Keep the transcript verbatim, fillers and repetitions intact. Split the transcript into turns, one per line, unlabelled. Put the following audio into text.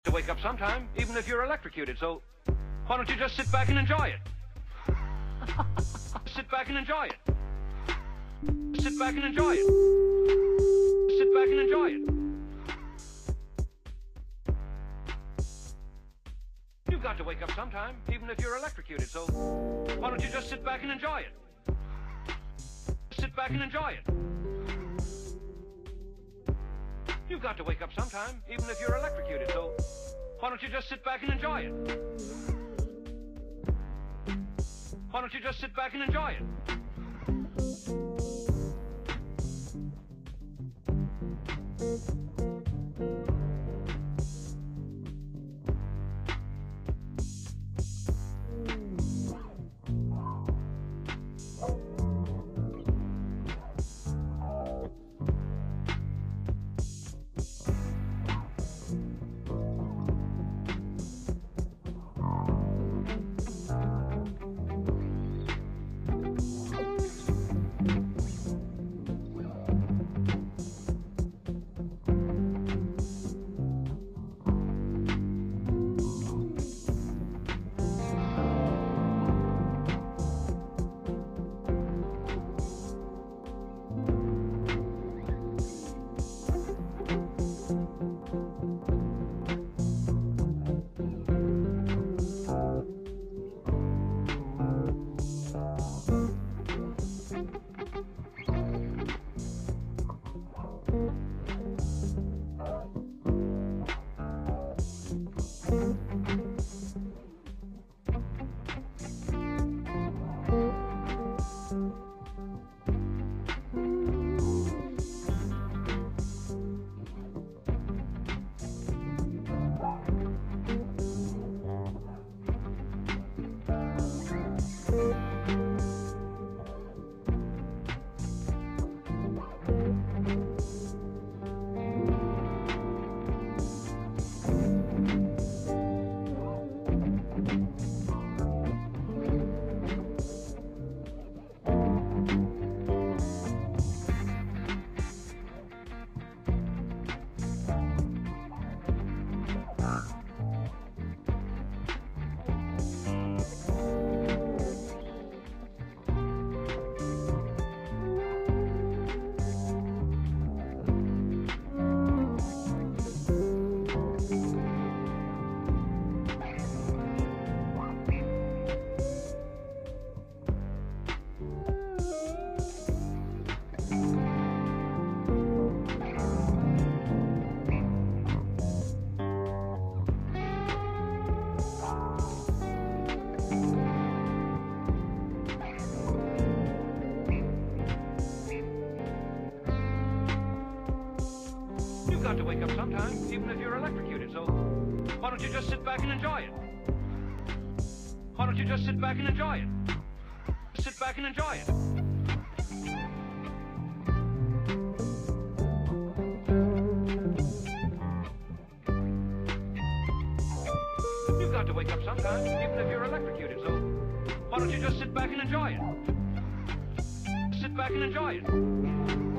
To wake up sometime, even if you're electrocuted, so why don't you just sit back and enjoy it? Sit back and enjoy it. Sit back and enjoy it. Sit back and enjoy it. You've got to wake up sometime, even if you're electrocuted, so why don't you just sit back and enjoy it? Sit back and enjoy it. You've got to wake up sometime, even if you're electrocuted, so why don't you just sit back and enjoy it? Why don't you just sit back and enjoy it? You've got to wake up sometime, even if you're electrocuted, so why don't you just sit back and enjoy it? Why don't you just sit back and enjoy it? Sit back and enjoy it. You've got to wake up sometime, even if you're electrocuted, so why don't you just sit back and enjoy it? Sit back and enjoy it.